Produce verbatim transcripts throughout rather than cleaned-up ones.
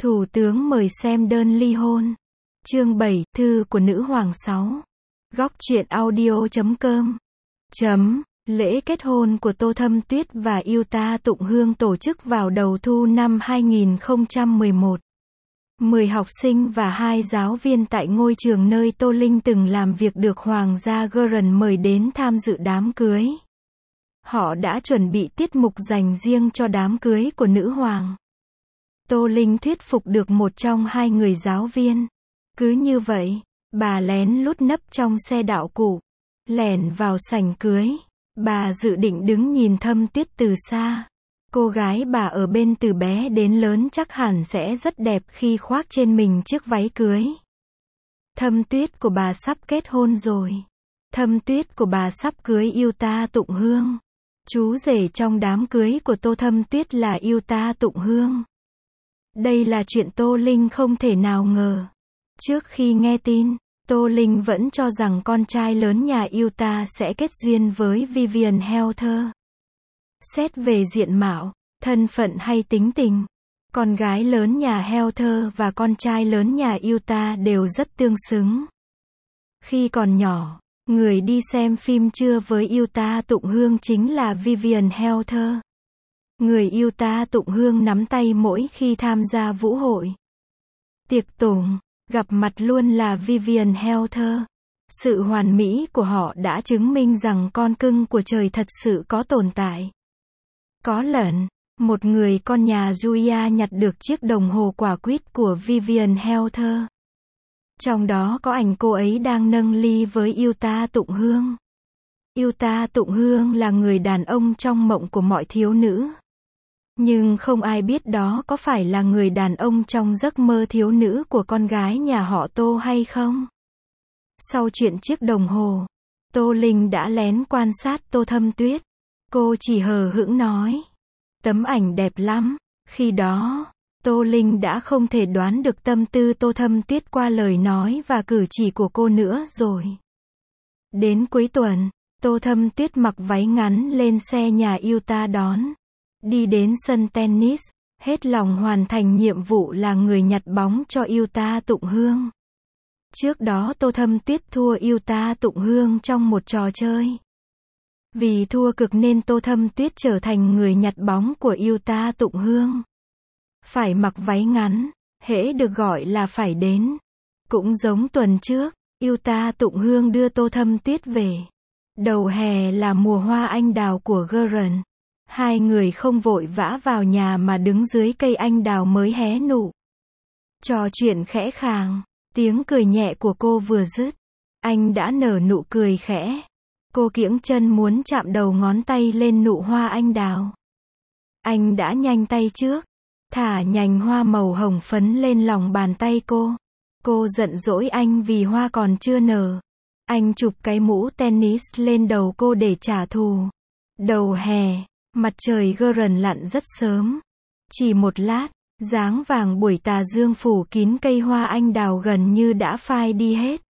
Thủ tướng mời xem đơn ly hôn. Chương bảy, thư của nữ hoàng sáu. Góc truyện audio chấm com. Chấm. Lễ kết hôn của Tô Thâm Tuyết và Yuta Tụng Hương tổ chức vào đầu thu năm hai nghìn không trăm mười một. Mười học sinh và hai giáo viên tại ngôi trường nơi Tô Linh từng làm việc được Hoàng gia Gurren mời đến tham dự đám cưới. Họ đã chuẩn bị tiết mục dành riêng cho đám cưới của nữ hoàng. Tô Linh thuyết phục được một trong hai người giáo viên. Cứ như vậy, bà lén lút nấp trong xe đạo cụ, lẻn vào sảnh cưới. Bà dự định đứng nhìn Thâm Tuyết từ xa. Cô gái bà ở bên từ bé đến lớn chắc hẳn sẽ rất đẹp khi khoác trên mình chiếc váy cưới. Thâm Tuyết của bà sắp kết hôn rồi. Thâm Tuyết của bà sắp cưới Yuta Tụng Hương. Chú rể trong đám cưới của Tô Thâm Tuyết là Yuta Tụng Hương. Đây là chuyện Tô Linh không thể nào ngờ. Trước khi nghe tin, Tô Linh vẫn cho rằng con trai lớn nhà Yuta sẽ kết duyên với Vivian Helter. Xét về diện mạo, thân phận hay tính tình, con gái lớn nhà Helter và con trai lớn nhà Yuta đều rất tương xứng. Khi còn nhỏ, người đi xem phim trưa với Yuta Tụng Hương chính là Vivian Helter. Người Yuta Tụng Hương nắm tay mỗi khi tham gia vũ hội, tiệc tùng, gặp mặt luôn là Vivian Helter. Sự hoàn mỹ của họ đã chứng minh rằng con cưng của trời thật sự có tồn tại. Có lần, một người con nhà Julia nhặt được chiếc đồng hồ quả quýt của Vivian Helter. Trong đó có ảnh cô ấy đang nâng ly với Yuta Tụng Hương. Yuta Tụng Hương là người đàn ông trong mộng của mọi thiếu nữ. Nhưng không ai biết đó có phải là người đàn ông trong giấc mơ thiếu nữ của con gái nhà họ Tô hay không? Sau chuyện chiếc đồng hồ, Tô Linh đã lén quan sát Tô Thâm Tuyết. Cô chỉ hờ hững nói: tấm ảnh đẹp lắm. Khi đó, Tô Linh đã không thể đoán được tâm tư Tô Thâm Tuyết qua lời nói và cử chỉ của cô nữa rồi. Đến cuối tuần, Tô Thâm Tuyết mặc váy ngắn lên xe nhà Yuta đón. Đi đến sân tennis, hết lòng hoàn thành nhiệm vụ là người nhặt bóng cho Yuta Tụng Hương. Trước đó Tô Thâm Tuyết thua Yuta Tụng Hương trong một trò chơi. Vì thua cực nên Tô Thâm Tuyết trở thành người nhặt bóng của Yuta Tụng Hương. Phải mặc váy ngắn, hễ được gọi là phải đến. Cũng giống tuần trước, Yuta Tụng Hương đưa Tô Thâm Tuyết về. Đầu hè là mùa hoa anh đào của Gurren. Hai người không vội vã vào nhà mà đứng dưới cây anh đào mới hé nụ. Trò chuyện khẽ khàng, tiếng cười nhẹ của cô vừa dứt, anh đã nở nụ cười khẽ. Cô kiễng chân muốn chạm đầu ngón tay lên nụ hoa anh đào. Anh đã nhanh tay trước, thả nhành hoa màu hồng phấn lên lòng bàn tay cô. Cô giận dỗi anh vì hoa còn chưa nở. Anh chụp cái mũ tennis lên đầu cô để trả thù. Đầu hè, mặt trời Gurren lặn rất sớm. Chỉ một lát, dáng vàng buổi tà dương phủ kín cây hoa anh đào gần như đã phai đi hết.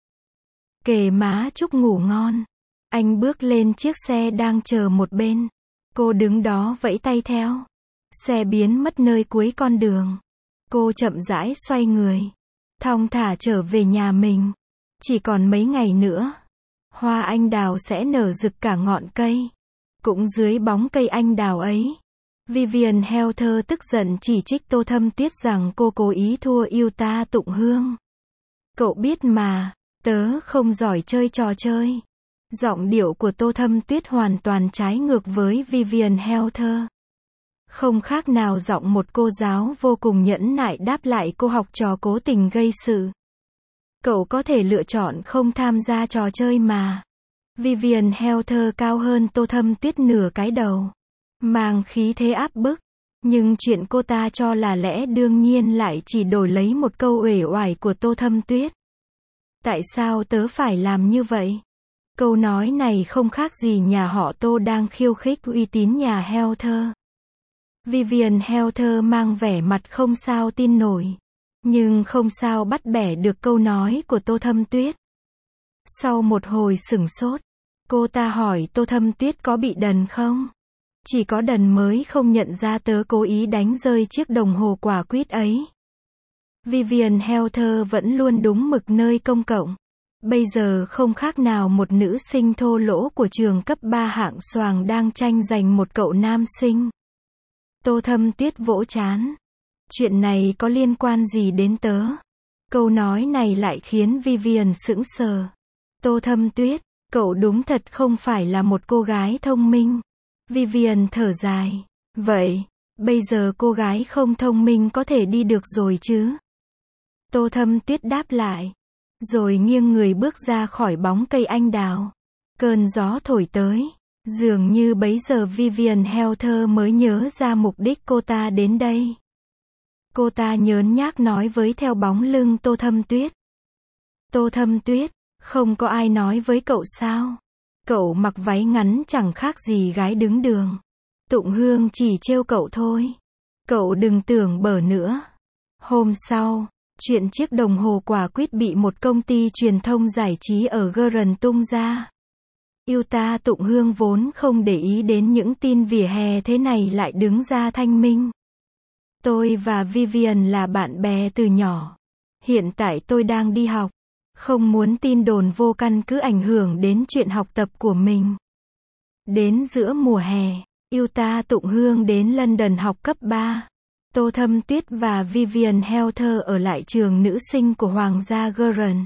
Kề má chúc ngủ ngon. Anh bước lên chiếc xe đang chờ một bên. Cô đứng đó vẫy tay theo. Xe biến mất nơi cuối con đường. Cô chậm rãi xoay người, thong thả trở về nhà mình. Chỉ còn mấy ngày nữa, hoa anh đào sẽ nở rực cả ngọn cây. Cũng dưới bóng cây anh đào ấy, Vivian Helter tức giận chỉ trích Tô Thâm Tuyết rằng cô cố ý thua Yuta Tụng Hương. Cậu biết mà, tớ không giỏi chơi trò chơi. Giọng điệu của Tô Thâm Tuyết hoàn toàn trái ngược với Vivian Helter. Không khác nào giọng một cô giáo vô cùng nhẫn nại đáp lại cô học trò cố tình gây sự. Cậu có thể lựa chọn không tham gia trò chơi mà. Vivian Helter cao hơn Tô Thâm Tuyết nửa cái đầu, mang khí thế áp bức. Nhưng chuyện cô ta cho là lẽ đương nhiên lại chỉ đổi lấy một câu uể oải của Tô Thâm Tuyết. Tại sao tớ phải làm như vậy? Câu nói này không khác gì nhà họ Tô đang khiêu khích uy tín nhà Helter. Vivian Helter mang vẻ mặt không sao tin nổi, nhưng không sao bắt bẻ được câu nói của Tô Thâm Tuyết. Sau một hồi sửng sốt, cô ta hỏi Tô Thâm Tuyết có bị đần không? Chỉ có đần mới không nhận ra tớ cố ý đánh rơi chiếc đồng hồ quả quýt ấy. Vivian Heather vẫn luôn đúng mực nơi công cộng. Bây giờ không khác nào một nữ sinh thô lỗ của trường cấp ba hạng xoàng đang tranh giành một cậu nam sinh. Tô Thâm Tuyết vỗ trán. Chuyện này có liên quan gì đến tớ? Câu nói này lại khiến Vivian sững sờ. Tô Thâm Tuyết, cậu đúng thật không phải là một cô gái thông minh. Vivian thở dài. Vậy, bây giờ cô gái không thông minh có thể đi được rồi chứ? Tô Thâm Tuyết đáp lại. Rồi nghiêng người bước ra khỏi bóng cây anh đào. Cơn gió thổi tới. Dường như bấy giờ Vivian Heather mới nhớ ra mục đích cô ta đến đây. Cô ta nhớn nhác nói với theo bóng lưng Tô Thâm Tuyết. Tô Thâm Tuyết, không có ai nói với cậu sao? Cậu mặc váy ngắn chẳng khác gì gái đứng đường. Tụng Hương chỉ trêu cậu thôi. Cậu đừng tưởng bở nữa. Hôm sau, chuyện chiếc đồng hồ quả quýt bị một công ty truyền thông giải trí ở Gordon tung ra. Yuta Tụng Hương vốn không để ý đến những tin vỉa hè thế này lại đứng ra thanh minh. Tôi và Vivian là bạn bè từ nhỏ. Hiện tại tôi đang đi học. Không muốn tin đồn vô căn cứ ảnh hưởng đến chuyện học tập của mình. Đến giữa mùa hè, Yuta Tụng Hương đến London học cấp ba. Tô Thâm Tuyết và Vivian Heather ở lại trường nữ sinh của Hoàng gia Gordon.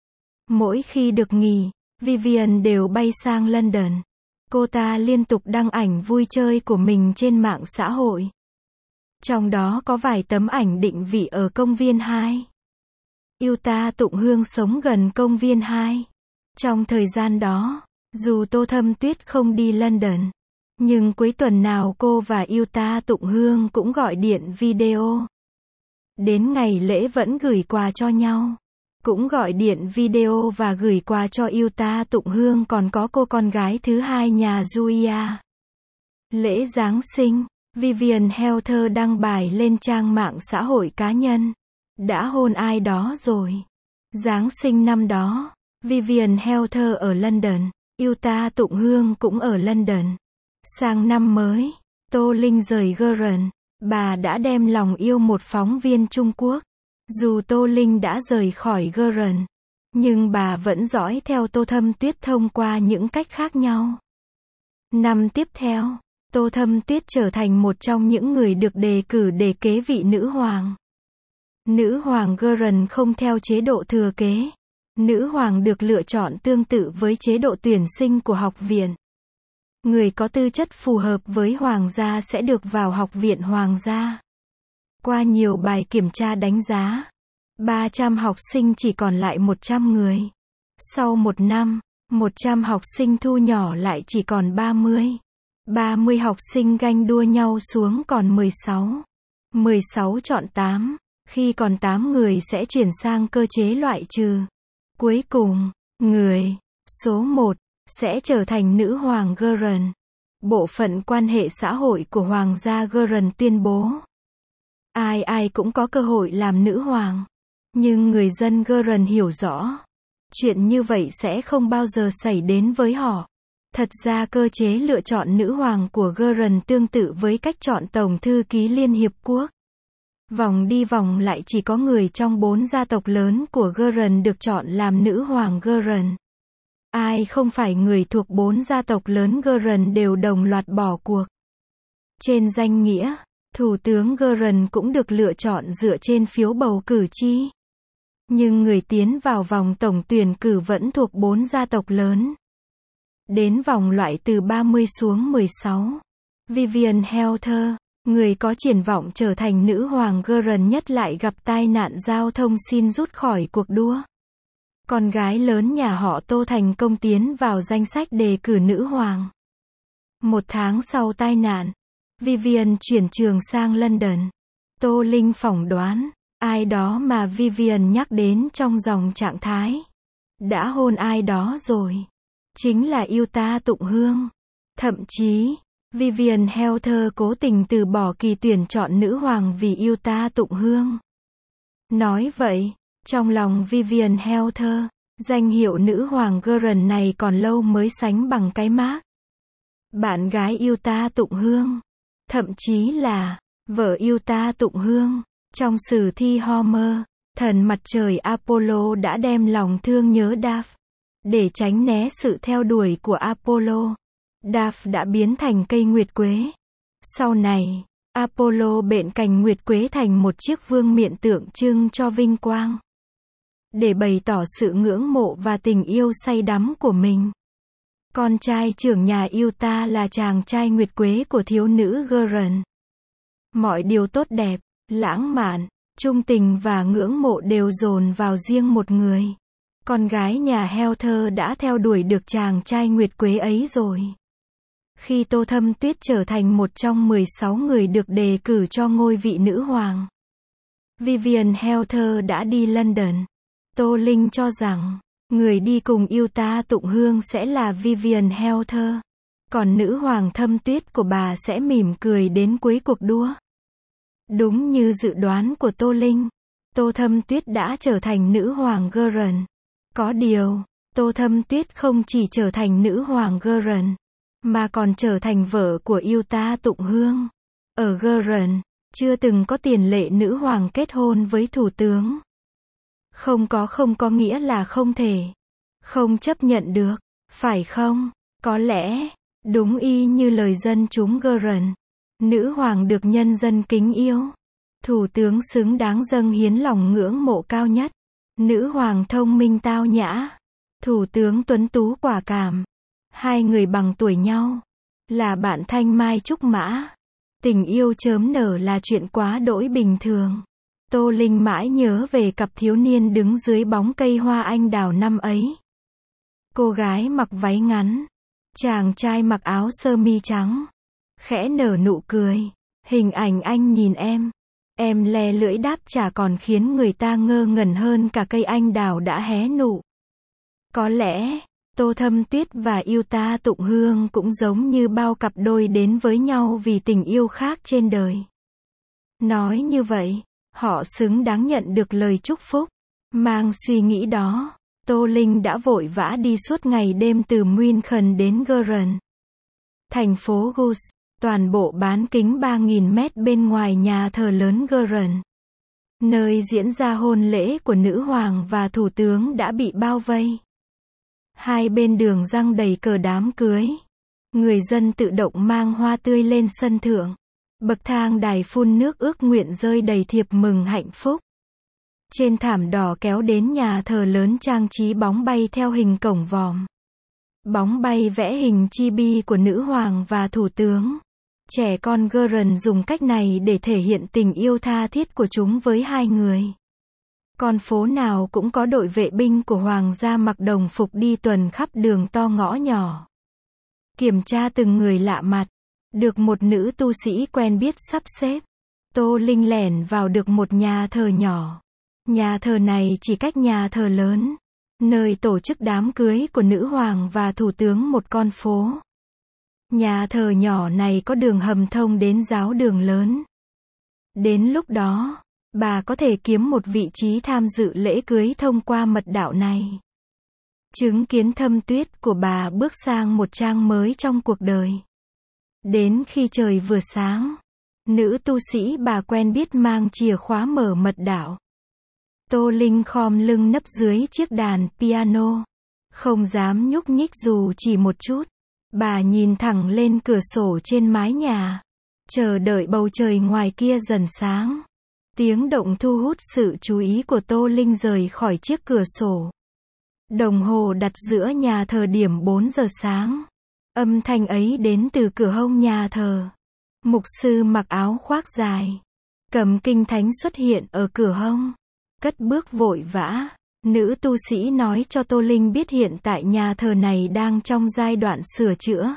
Mỗi khi được nghỉ, Vivian đều bay sang London. Cô ta liên tục đăng ảnh vui chơi của mình trên mạng xã hội. Trong đó có vài tấm ảnh định vị ở công viên hai. Yuta Tụng Hương sống gần công viên hai. Trong thời gian đó, dù Tô Thâm Tuyết không đi London, nhưng cuối tuần nào cô và Yuta Tụng Hương cũng gọi điện video. Đến ngày lễ vẫn gửi quà cho nhau. Cũng gọi điện video và gửi quà cho Yuta Tụng Hương còn có cô con gái thứ hai nhà Julia. Lễ Giáng sinh, Vivian Heather đăng bài lên trang mạng xã hội cá nhân. Đã hôn ai đó rồi. Giáng sinh năm đó, Vivian Heather ở London, Yuta Tụng Hương cũng ở London. Sang năm mới, Tô Linh rời Gordon, bà đã đem lòng yêu một phóng viên Trung Quốc. Dù Tô Linh đã rời khỏi Gordon, nhưng bà vẫn dõi theo Tô Thâm Tuyết thông qua những cách khác nhau. Năm tiếp theo, Tô Thâm Tuyết trở thành một trong những người được đề cử để kế vị nữ hoàng. Nữ hoàng Gordon không theo chế độ thừa kế. Nữ hoàng được lựa chọn tương tự với chế độ tuyển sinh của học viện. Người có tư chất phù hợp với hoàng gia sẽ được vào học viện hoàng gia. Qua nhiều bài kiểm tra đánh giá, ba trăm học sinh chỉ còn lại một trăm người. Sau một năm, một trăm học sinh thu nhỏ lại chỉ còn ba mươi. ba mươi học sinh ganh đua nhau xuống còn mười sáu. mười sáu chọn tám, khi còn tám người sẽ chuyển sang cơ chế loại trừ. Cuối cùng, người số một sẽ trở thành nữ hoàng Gordon. Bộ phận quan hệ xã hội của Hoàng gia Gordon tuyên bố. Ai ai cũng có cơ hội làm nữ hoàng. Nhưng người dân Gordon hiểu rõ. Chuyện như vậy sẽ không bao giờ xảy đến với họ. Thật ra cơ chế lựa chọn nữ hoàng của Gordon tương tự với cách chọn Tổng thư ký Liên Hiệp Quốc. Vòng đi vòng lại chỉ có người trong bốn gia tộc lớn của Gordon được chọn làm nữ hoàng Gordon. Ai không phải người thuộc bốn gia tộc lớn Gordon đều đồng loạt bỏ cuộc. Trên danh nghĩa, Thủ tướng Gordon cũng được lựa chọn dựa trên phiếu bầu cử tri. Nhưng người tiến vào vòng tổng tuyển cử vẫn thuộc bốn gia tộc lớn. Đến vòng loại từ ba mươi xuống mười sáu. Vivian Heather, người có triển vọng trở thành nữ hoàng Gordon nhất lại gặp tai nạn giao thông xin rút khỏi cuộc đua. Con gái lớn nhà họ Tô thành công tiến vào danh sách đề cử nữ hoàng. Một tháng sau tai nạn, Vivian chuyển trường sang London. Tô Linh phỏng đoán, ai đó mà Vivian nhắc đến trong dòng trạng thái. Đã hôn ai đó rồi. Chính là Yuta Tụng Hương. Thậm chí, Vivian Heather cố tình từ bỏ kỳ tuyển chọn nữ hoàng vì Yuta Tụng Hương. Nói vậy, trong lòng Vivian Heather, danh hiệu nữ hoàng Gordon này còn lâu mới sánh bằng cái mác bạn gái Yuta Tụng Hương. Thậm chí là vợ Yuta Tụng Hương. Trong sử thi Homer, thần mặt trời Apollo đã đem lòng thương nhớ Daph. Để tránh né sự theo đuổi của Apollo, Daph đã biến thành cây nguyệt quế. Sau này, Apollo bện cành nguyệt quế thành một chiếc vương miện tượng trưng cho vinh quang. Để bày tỏ sự ngưỡng mộ và tình yêu say đắm của mình. Con trai trưởng nhà Utah là chàng trai nguyệt quế của thiếu nữ Geren. Mọi điều tốt đẹp, lãng mạn, trung tình và ngưỡng mộ đều dồn vào riêng một người. Con gái nhà Heather đã theo đuổi được chàng trai nguyệt quế ấy rồi. Khi Tô Thâm Tuyết trở thành một trong mười sáu người được đề cử cho ngôi vị nữ hoàng, Vivian Heather đã đi London. Tô Linh cho rằng, người đi cùng Utah tụng hương sẽ là Vivian Heather. Còn nữ hoàng Thâm Tuyết của bà sẽ mỉm cười đến cuối cuộc đua. Đúng như dự đoán của Tô Linh, Tô Thâm Tuyết đã trở thành nữ hoàng Geren. Có điều, Tô Thâm Tuyết không chỉ trở thành nữ hoàng Geren, mà còn trở thành vợ của Utah tụng hương. Ở Geren, chưa từng có tiền lệ nữ hoàng kết hôn với thủ tướng. Không có không có nghĩa là không thể. Không chấp nhận được, phải không? Có lẽ, đúng y như lời dân chúng Geren, nữ hoàng được nhân dân kính yêu. Thủ tướng xứng đáng dâng hiến lòng ngưỡng mộ cao nhất. Nữ hoàng thông minh tao nhã. Thủ tướng tuấn tú quả cảm. Hai người bằng tuổi nhau. Là bạn thanh mai trúc mã. Tình yêu chớm nở là chuyện quá đỗi bình thường. Tô Linh mãi nhớ về cặp thiếu niên đứng dưới bóng cây hoa anh đào năm ấy. Cô gái mặc váy ngắn. Chàng trai mặc áo sơ mi trắng. Khẽ nở nụ cười. Hình ảnh anh nhìn em. Em le lưỡi đáp trả còn khiến người ta ngơ ngẩn hơn cả cây anh đào đã hé nụ. Có lẽ, Tô Thâm Tuyết và Utah tụng hương cũng giống như bao cặp đôi đến với nhau vì tình yêu khác trên đời. Nói như vậy, họ xứng đáng nhận được lời chúc phúc. Mang suy nghĩ đó, Tô Linh đã vội vã đi suốt ngày đêm từ München đến Geren. Thành phố Gus, toàn bộ bán kính ba nghìn mét bên ngoài nhà thờ lớn Geren, nơi diễn ra hôn lễ của nữ hoàng và thủ tướng đã bị bao vây. Hai bên đường răng đầy cờ đám cưới. Người dân tự động mang hoa tươi lên sân thượng. Bậc thang đài phun nước ước nguyện rơi đầy thiệp mừng hạnh phúc. Trên thảm đỏ kéo đến nhà thờ lớn trang trí bóng bay theo hình cổng vòm. Bóng bay vẽ hình chibi của nữ hoàng và thủ tướng. Trẻ con Geren dùng cách này để thể hiện tình yêu tha thiết của chúng với hai người. Con phố nào cũng có đội vệ binh của hoàng gia mặc đồng phục đi tuần khắp đường to ngõ nhỏ. Kiểm tra từng người lạ mặt. Được một nữ tu sĩ quen biết sắp xếp. Tô Linh lẻn vào được một nhà thờ nhỏ. Nhà thờ này chỉ cách nhà thờ lớn, nơi tổ chức đám cưới của nữ hoàng và thủ tướng một con phố. Nhà thờ nhỏ này có đường hầm thông đến giáo đường lớn. Đến lúc đó, bà có thể kiếm một vị trí tham dự lễ cưới thông qua mật đạo này. Chứng kiến Thâm Tuyết của bà bước sang một trang mới trong cuộc đời. Đến khi trời vừa sáng, nữ tu sĩ bà quen biết mang chìa khóa mở mật đạo. Tô Linh khom lưng nấp dưới chiếc đàn piano, không dám nhúc nhích dù chỉ một chút. Bà nhìn thẳng lên cửa sổ trên mái nhà, chờ đợi bầu trời ngoài kia dần sáng. Tiếng động thu hút sự chú ý của Tô Linh rời khỏi chiếc cửa sổ. Đồng hồ đặt giữa nhà thờ điểm bốn giờ sáng. Âm thanh ấy đến từ cửa hông nhà thờ. Mục sư mặc áo khoác dài, cầm kinh thánh xuất hiện ở cửa hông. Cất bước vội vã. Nữ tu sĩ nói cho Tô Linh biết hiện tại nhà thờ này đang trong giai đoạn sửa chữa.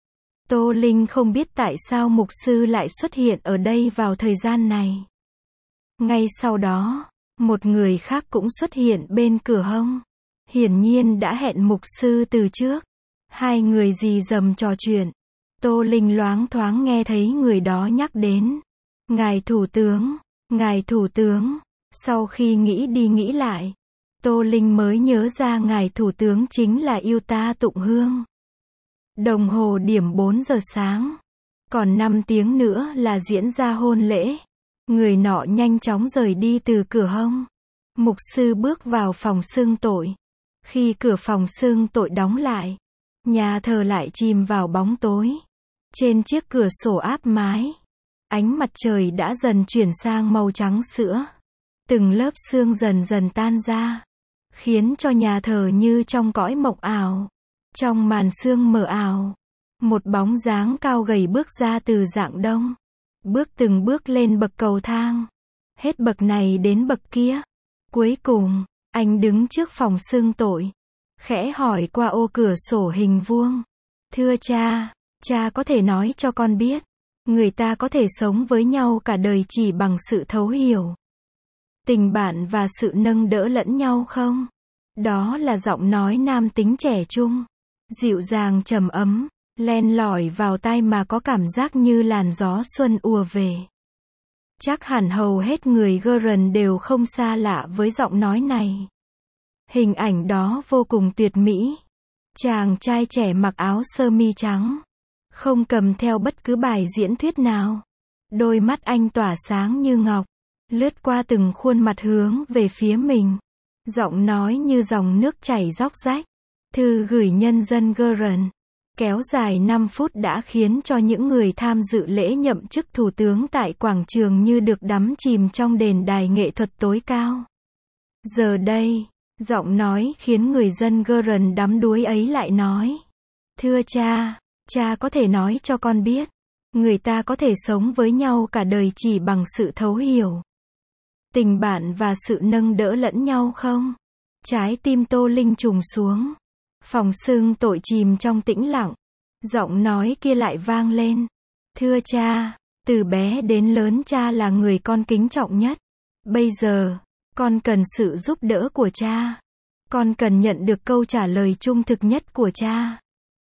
Tô Linh không biết tại sao mục sư lại xuất hiện ở đây vào thời gian này. Ngay sau đó, một người khác cũng xuất hiện bên cửa hông. Hiển nhiên đã hẹn mục sư từ trước. Hai người rì rầm trò chuyện. Tô Linh loáng thoáng nghe thấy người đó nhắc đến. Ngài thủ tướng, ngài thủ tướng. Sau khi nghĩ đi nghĩ lại, Tô Linh mới nhớ ra ngài thủ tướng chính là Utah tụng hương. Đồng hồ điểm bốn giờ sáng. Còn năm tiếng nữa là diễn ra hôn lễ. Người nọ nhanh chóng rời đi từ cửa hông. Mục sư bước vào phòng xưng tội. Khi cửa phòng xưng tội đóng lại, nhà thờ lại chìm vào bóng tối. Trên chiếc cửa sổ áp mái, ánh mặt trời đã dần chuyển sang màu trắng sữa. Từng lớp sương dần dần tan ra, khiến cho nhà thờ như trong cõi mộng ảo. Trong màn sương mờ ảo, một bóng dáng cao gầy bước ra từ rạng đông. Bước từng bước lên bậc cầu thang. Hết bậc này đến bậc kia. Cuối cùng, anh đứng trước phòng xưng tội. Khẽ hỏi qua ô cửa sổ hình vuông. Thưa cha, cha có thể nói cho con biết, người ta có thể sống với nhau cả đời chỉ bằng sự thấu hiểu, tình bạn và sự nâng đỡ lẫn nhau không? Đó là giọng nói nam tính trẻ trung, dịu dàng trầm ấm, len lỏi vào tai mà có cảm giác như làn gió xuân ùa về. Chắc hẳn hầu hết người Guerin đều không xa lạ với giọng nói này. Hình ảnh đó vô cùng tuyệt mỹ. Chàng trai trẻ mặc áo sơ mi trắng, không cầm theo bất cứ bài diễn thuyết nào. Đôi mắt anh tỏa sáng như ngọc, lướt qua từng khuôn mặt hướng về phía mình. Giọng nói như dòng nước chảy róc rách. Thư gửi nhân dân Guerin, kéo dài năm phút đã khiến cho những người tham dự lễ nhậm chức thủ tướng tại quảng trường như được đắm chìm trong đền đài nghệ thuật tối cao. Giờ đây, giọng nói khiến người dân Guerin đắm đuối ấy lại nói. Thưa cha, cha có thể nói cho con biết, người ta có thể sống với nhau cả đời chỉ bằng sự thấu hiểu, tình bạn và sự nâng đỡ lẫn nhau không? Trái tim Tô Linh trùng xuống. Phòng xưng tội chìm trong tĩnh lặng. Giọng nói kia lại vang lên. Thưa cha, từ bé đến lớn cha là người con kính trọng nhất. Bây giờ, con cần sự giúp đỡ của cha. Con cần nhận được câu trả lời trung thực nhất của cha.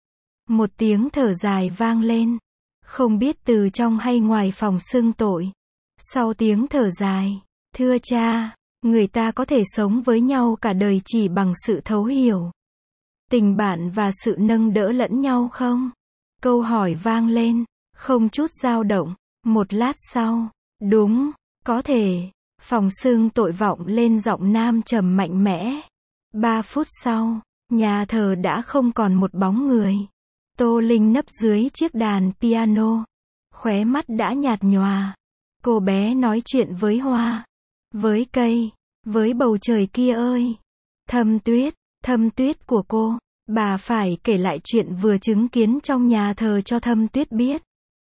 Một tiếng thở dài vang lên. Không biết từ trong hay ngoài phòng xưng tội. Sau tiếng thở dài, thưa cha, người ta có thể sống với nhau cả đời chỉ bằng sự thấu hiểu, tình bạn và sự nâng đỡ lẫn nhau không? Câu hỏi vang lên, không chút dao động. Một lát sau, đúng, có thể. Phòng xưng tội vọng lên giọng nam trầm mạnh mẽ. Ba phút sau, nhà thờ đã không còn một bóng người. Tô Linh nấp dưới chiếc đàn piano, khóe mắt đã nhạt nhòa. Cô bé nói chuyện với hoa, với cây, với bầu trời kia ơi. Thâm Tuyết, Thâm Tuyết của cô. Bà phải kể lại chuyện vừa chứng kiến trong nhà thờ cho Thâm Tuyết biết.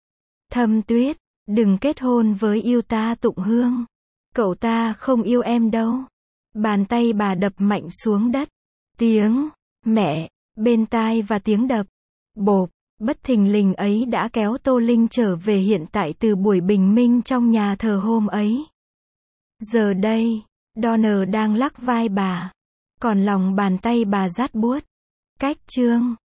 Thâm Tuyết, đừng kết hôn với yêu ta Tụng Hương. Cậu ta không yêu em đâu. Bàn tay bà đập mạnh xuống đất. Tiếng mẹ bên tai và tiếng đập bộp bất thình lình ấy đã kéo Tô Linh trở về hiện tại từ buổi bình minh trong nhà thờ hôm ấy. Giờ đây, Donner đang lắc vai bà, còn lòng bàn tay bà rát buốt. Cách chương